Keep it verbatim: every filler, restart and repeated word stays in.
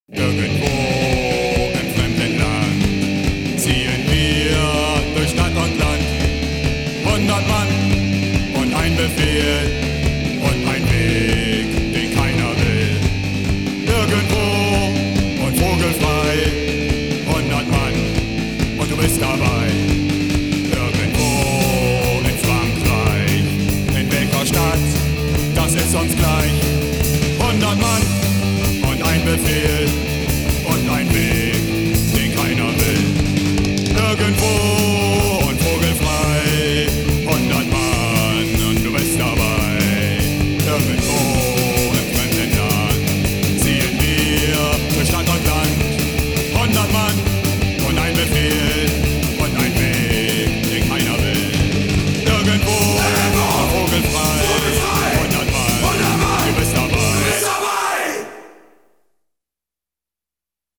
Irgendwo im fremden Land ziehen wir durch Stadt und Land. Hundert Mann und ein Befehl und ein Weg, den keiner will. Irgendwo und vogelfrei, hundert Mann und du bist dabei. Irgendwo in Frankreich, in welcher Stadt, das ist uns gleich. Hundert Mann und ein Befehl